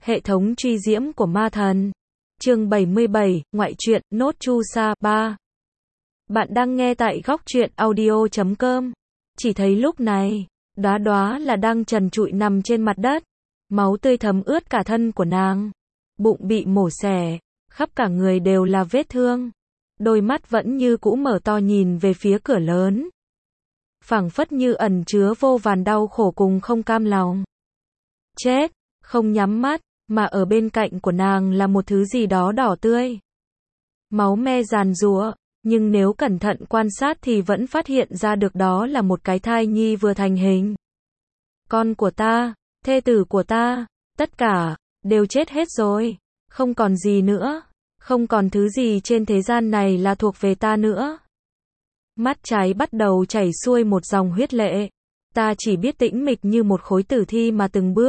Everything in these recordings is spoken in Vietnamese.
Hệ thống truy diễm của ma thần. Chương 77, ngoại truyện, nốt chu sa 3. Bạn đang nghe tại góc truyện audio.com. Chỉ thấy lúc này, Đóa Đóa là đang trần trụi nằm trên mặt đất. Máu tươi thấm ướt cả thân của nàng. Bụng bị mổ xẻ, khắp cả người đều là vết thương. Đôi mắt vẫn như cũ mở to nhìn về phía cửa lớn. Phảng phất như ẩn chứa vô vàn đau khổ cùng không cam lòng. Chết, không nhắm mắt, mà ở bên cạnh của nàng là một thứ gì đó đỏ tươi. Máu me giàn giụa, nhưng nếu cẩn thận quan sát thì vẫn phát hiện ra được đó là một cái thai nhi vừa thành hình. Con của ta, thê tử của ta, tất cả, đều chết hết rồi. Không còn gì nữa. Không còn thứ gì trên thế gian này là thuộc về ta nữa. Mắt trái bắt đầu chảy xuôi một dòng huyết lệ. Ta chỉ biết tĩnh mịch như một khối tử thi mà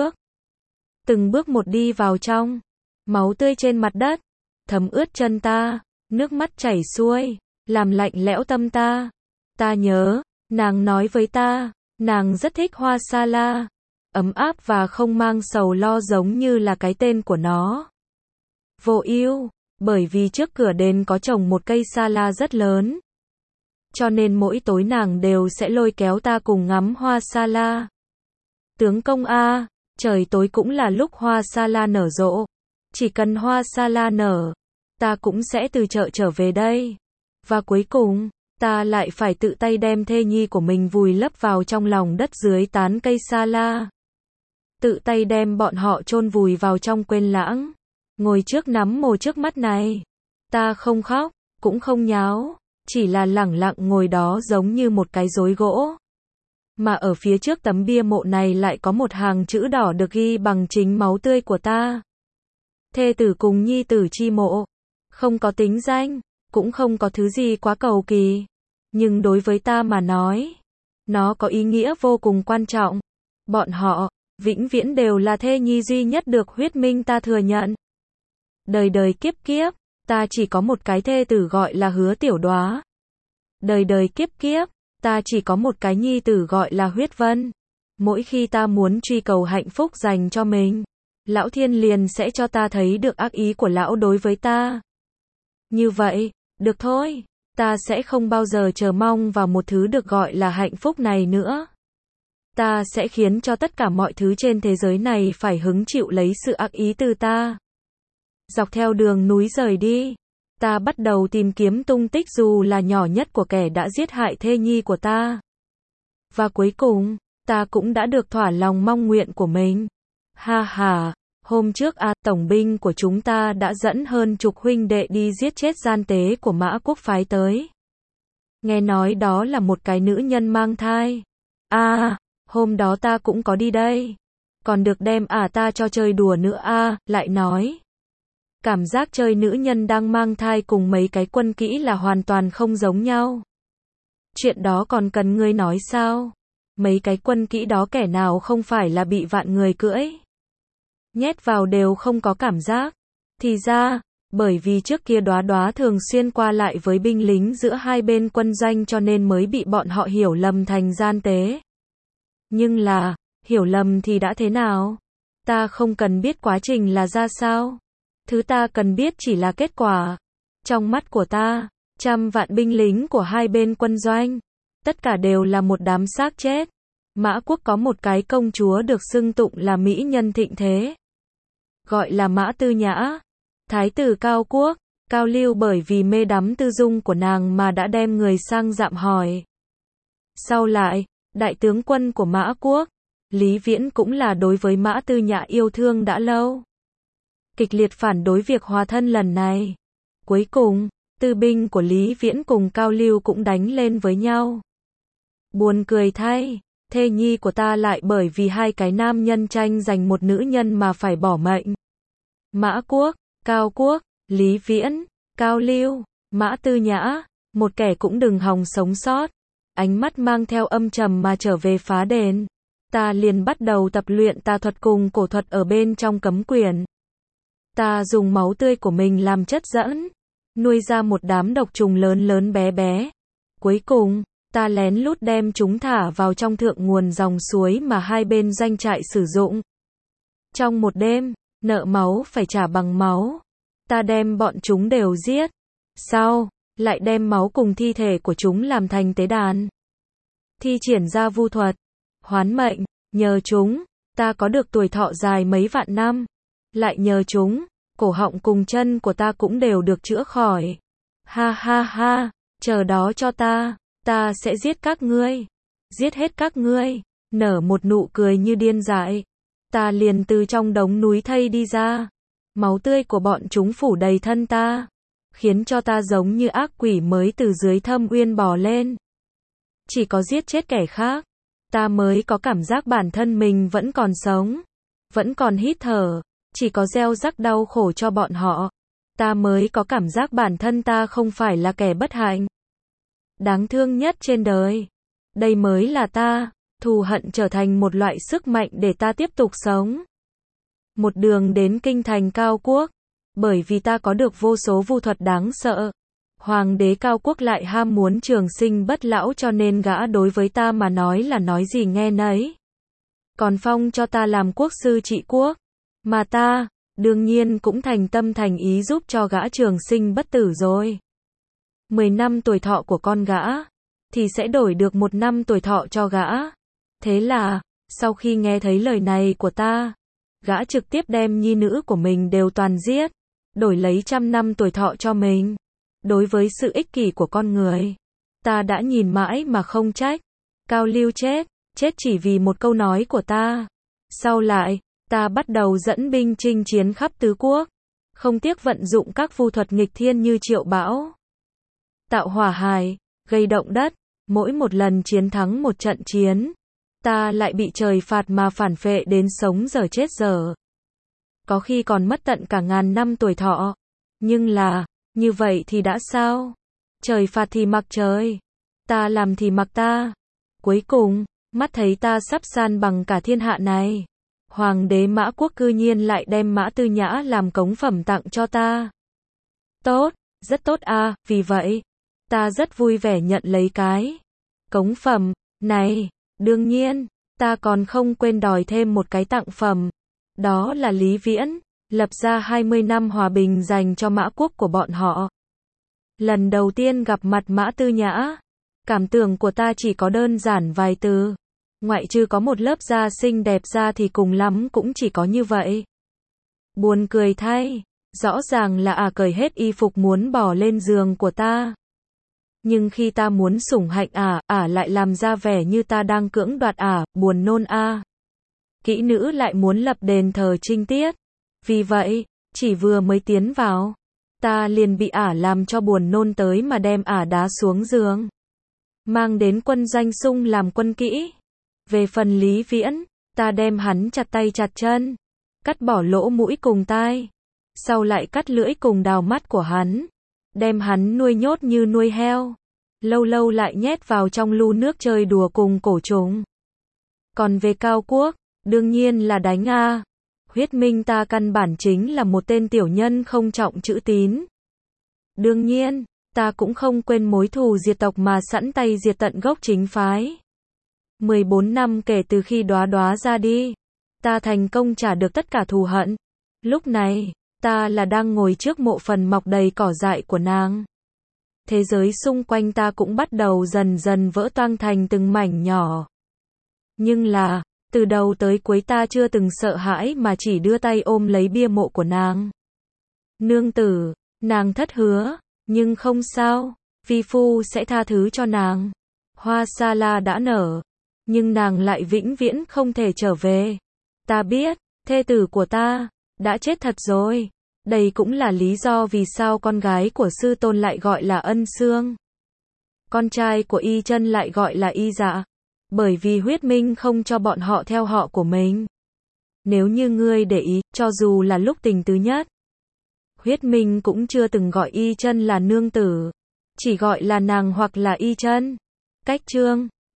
từng bước một đi vào trong. Máu tươi trên mặt đất, thấm ướt chân ta, nước mắt chảy xuôi, làm lạnh lẽo tâm ta. Ta nhớ, nàng nói với ta, nàng rất thích hoa sa la, ấm áp và không mang sầu lo giống như là cái tên của nó. Vô ưu, bởi vì trước cửa đền có trồng một cây sa la rất lớn. Cho nên mỗi tối nàng đều sẽ lôi kéo ta cùng ngắm hoa sa la. Tướng công a, trời tối cũng là lúc hoa sa la nở rộ. Chỉ cần hoa sa la nở, ta cũng sẽ từ chợ trở về đây. Và cuối cùng, ta lại phải tự tay đem thê nhi của mình vùi lấp vào trong lòng đất dưới tán cây sa la. Tự tay đem bọn họ chôn vùi vào trong quên lãng. Ngồi trước nắm mồ trước mắt này. Ta không khóc, cũng không nháo, chỉ là lẳng lặng ngồi đó giống như một cái rối gỗ. Mà ở phía trước tấm bia mộ này lại có một hàng chữ đỏ được ghi bằng chính máu tươi của ta. Thê tử cùng nhi tử chi mộ. Không có tính danh, cũng không có thứ gì quá cầu kỳ. Nhưng đối với ta mà nói, nó có ý nghĩa vô cùng quan trọng. Bọn họ, vĩnh viễn đều là thê nhi duy nhất được huyết minh ta thừa nhận. Đời đời kiếp kiếp, ta chỉ có một cái thê tử gọi là Hứa Tiểu Đóa. Đời đời kiếp kiếp, ta chỉ có một cái nhi tử gọi là Huyết Vân. Mỗi khi ta muốn truy cầu hạnh phúc dành cho mình, Lão Thiên liền sẽ cho ta thấy được ác ý của Lão đối với ta. Như vậy, được thôi, ta sẽ không bao giờ chờ mong vào một thứ được gọi là hạnh phúc này nữa. Ta sẽ khiến cho tất cả mọi thứ trên thế giới này phải hứng chịu lấy sự ác ý từ ta. Dọc theo đường núi rời đi, ta bắt đầu tìm kiếm tung tích dù là nhỏ nhất của kẻ đã giết hại thê nhi của ta. Và cuối cùng, ta cũng đã được thỏa lòng mong nguyện của mình. Ha ha, hôm trước tổng binh của chúng ta đã dẫn hơn chục huynh đệ đi giết chết gian tế của Mã Quốc phái tới. Nghe nói đó là một cái nữ nhân mang thai. Hôm đó ta cũng có đi đây. Còn được đem ta cho chơi đùa nữa lại nói. Cảm giác chơi nữ nhân đang mang thai cùng mấy cái quân kỹ là hoàn toàn không giống nhau. Chuyện đó còn cần ngươi nói sao? Mấy cái quân kỹ đó kẻ nào không phải là bị vạn người cưỡi? Nhét vào đều không có cảm giác. Thì ra, bởi vì trước kia Đóa Đóa thường xuyên qua lại với binh lính giữa hai bên quân doanh cho nên mới bị bọn họ hiểu lầm thành gian tế. Nhưng là, hiểu lầm thì đã thế nào? Ta không cần biết quá trình là ra sao. Thứ ta cần biết chỉ là kết quả. Trong mắt của ta, trăm vạn binh lính của hai bên quân doanh, tất cả đều là một đám xác chết. Mã Quốc có một cái công chúa được xưng tụng là mỹ nhân thịnh thế. Gọi là Mã Tư Nhã. Thái tử Cao Quốc, Cao Lưu bởi vì mê đắm tư dung của nàng mà đã đem người sang dạm hỏi. Sau lại, đại tướng quân của Mã Quốc, Lý Viễn cũng là đối với Mã Tư Nhã yêu thương đã lâu. Kịch liệt phản đối việc hòa thân lần này. Cuối cùng, tư binh của Lý Viễn cùng Cao Lưu cũng đánh lên với nhau. Buồn cười thay, thê nhi của ta lại bởi vì hai cái nam nhân tranh giành một nữ nhân mà phải bỏ mệnh. Mã Quốc, Cao Quốc, Lý Viễn, Cao Lưu, Mã Tư Nhã, một kẻ cũng đừng hòng sống sót. Ánh mắt mang theo âm trầm mà trở về phá đền. Ta liền bắt đầu tập luyện tà thuật cùng cổ thuật ở bên trong cấm quyển. Ta dùng máu tươi của mình làm chất dẫn, nuôi ra một đám độc trùng lớn lớn bé bé. Cuối cùng, ta lén lút đem chúng thả vào trong thượng nguồn dòng suối mà hai bên doanh trại sử dụng. Trong một đêm, nợ máu phải trả bằng máu. Ta đem bọn chúng đều giết. Sau, lại đem máu cùng thi thể của chúng làm thành tế đàn. Thi triển ra vu thuật, hoán mệnh, nhờ chúng, ta có được tuổi thọ dài mấy vạn năm. Lại nhờ chúng, cổ họng cùng chân của ta cũng đều được chữa khỏi. Ha ha ha, chờ đó cho ta sẽ giết các ngươi. Giết hết các ngươi, nở một nụ cười như điên dại. Ta liền từ trong đống núi thây đi ra. Máu tươi của bọn chúng phủ đầy thân ta, khiến cho ta giống như ác quỷ mới từ dưới thâm uyên bò lên. Chỉ có giết chết kẻ khác, ta mới có cảm giác bản thân mình vẫn còn sống, vẫn còn hít thở. Chỉ có gieo rắc đau khổ cho bọn họ, ta mới có cảm giác bản thân ta không phải là kẻ bất hạnh, đáng thương nhất trên đời. Đây mới là ta. Thù hận trở thành một loại sức mạnh để ta tiếp tục sống. Một đường đến kinh thành Cao Quốc, bởi vì ta có được vô số vu thuật đáng sợ. Hoàng đế Cao Quốc lại ham muốn trường sinh bất lão, cho nên gã đối với ta mà nói là nói gì nghe nấy. Còn phong cho ta làm quốc sư trị quốc, mà ta, đương nhiên cũng thành tâm thành ý giúp cho gã trường sinh bất tử rồi. 10 năm tuổi thọ của con gã, thì sẽ đổi được 1 năm tuổi thọ cho gã. Thế là, sau khi nghe thấy lời này của ta, gã trực tiếp đem nhi nữ của mình đều toàn giết, đổi lấy 100 năm tuổi thọ cho mình. Đối với sự ích kỷ của con người, ta đã nhìn mãi mà không trách. Cao Lưu chết chỉ vì một câu nói của ta. Sau lại, ta bắt đầu dẫn binh chinh chiến khắp tứ quốc, không tiếc vận dụng các vu thuật nghịch thiên như triệu bão, tạo hỏa hải, gây động đất. Mỗi một lần chiến thắng một trận chiến, ta lại bị trời phạt mà phản phệ đến sống dở chết dở. Có khi còn mất tận cả 1000 năm tuổi thọ. Nhưng là, như vậy thì đã sao? Trời phạt thì mặc trời, ta làm thì mặc ta. Cuối cùng, mắt thấy ta sắp san bằng cả thiên hạ này, Hoàng đế Mã Quốc cư nhiên lại đem Mã Tư Nhã làm cống phẩm tặng cho ta. Tốt, rất tốt à, vì vậy, ta rất vui vẻ nhận lấy cái cống phẩm này. Đương nhiên, ta còn không quên đòi thêm một cái tặng phẩm. Đó là Lý Viễn, lập ra 20 năm hòa bình dành cho Mã Quốc của bọn họ. Lần đầu tiên gặp mặt Mã Tư Nhã, cảm tưởng của ta chỉ có đơn giản vài từ. Ngoại trừ có một lớp da xinh đẹp ra thì cùng lắm cũng chỉ có như vậy. Buồn cười thay, rõ ràng là cởi hết y phục muốn bỏ lên giường của ta. Nhưng khi ta muốn sủng hạnh lại làm ra vẻ như ta đang cưỡng đoạt buồn nôn Kỹ nữ lại muốn lập đền thờ trinh tiết. Vì vậy, chỉ vừa mới tiến vào, ta liền bị làm cho buồn nôn tới mà đem đá xuống giường. Mang đến quân doanh sung làm quân kỹ. Về phần Lý Viễn, ta đem hắn chặt tay chặt chân, cắt bỏ lỗ mũi cùng tai, sau lại cắt lưỡi cùng đào mắt của hắn, đem hắn nuôi nhốt như nuôi heo, lâu lâu lại nhét vào trong lu nước chơi đùa cùng cổ trùng. Còn về Cao Quốc, đương nhiên là đánh Huyết Minh ta căn bản chính là một tên tiểu nhân không trọng chữ tín. Đương nhiên, ta cũng không quên mối thù diệt tộc mà sẵn tay diệt tận gốc chính phái. 14 năm kể từ khi Đóa Đóa ra đi, ta thành công trả được tất cả thù hận. Lúc này, ta là đang ngồi trước mộ phần mọc đầy cỏ dại của nàng. Thế giới xung quanh ta cũng bắt đầu dần dần vỡ toang thành từng mảnh nhỏ. Nhưng là, từ đầu tới cuối ta chưa từng sợ hãi mà chỉ đưa tay ôm lấy bia mộ của nàng. Nương tử, nàng thất hứa, nhưng không sao, vi phu sẽ tha thứ cho nàng. Hoa sa la đã nở, nhưng nàng lại vĩnh viễn không thể trở về. Ta biết, thê tử của ta đã chết thật rồi. Đây cũng là lý do vì sao con gái của sư tôn lại gọi là Ân Xương, con trai của Y Chân lại gọi là Y Dạ. Bởi vì Huyết Minh không cho bọn họ theo họ của mình. Nếu như ngươi để ý, cho dù là lúc tình tứ nhất, Huyết Minh cũng chưa từng gọi Y Chân là nương tử, chỉ gọi là nàng hoặc là Y Chân. Cách chương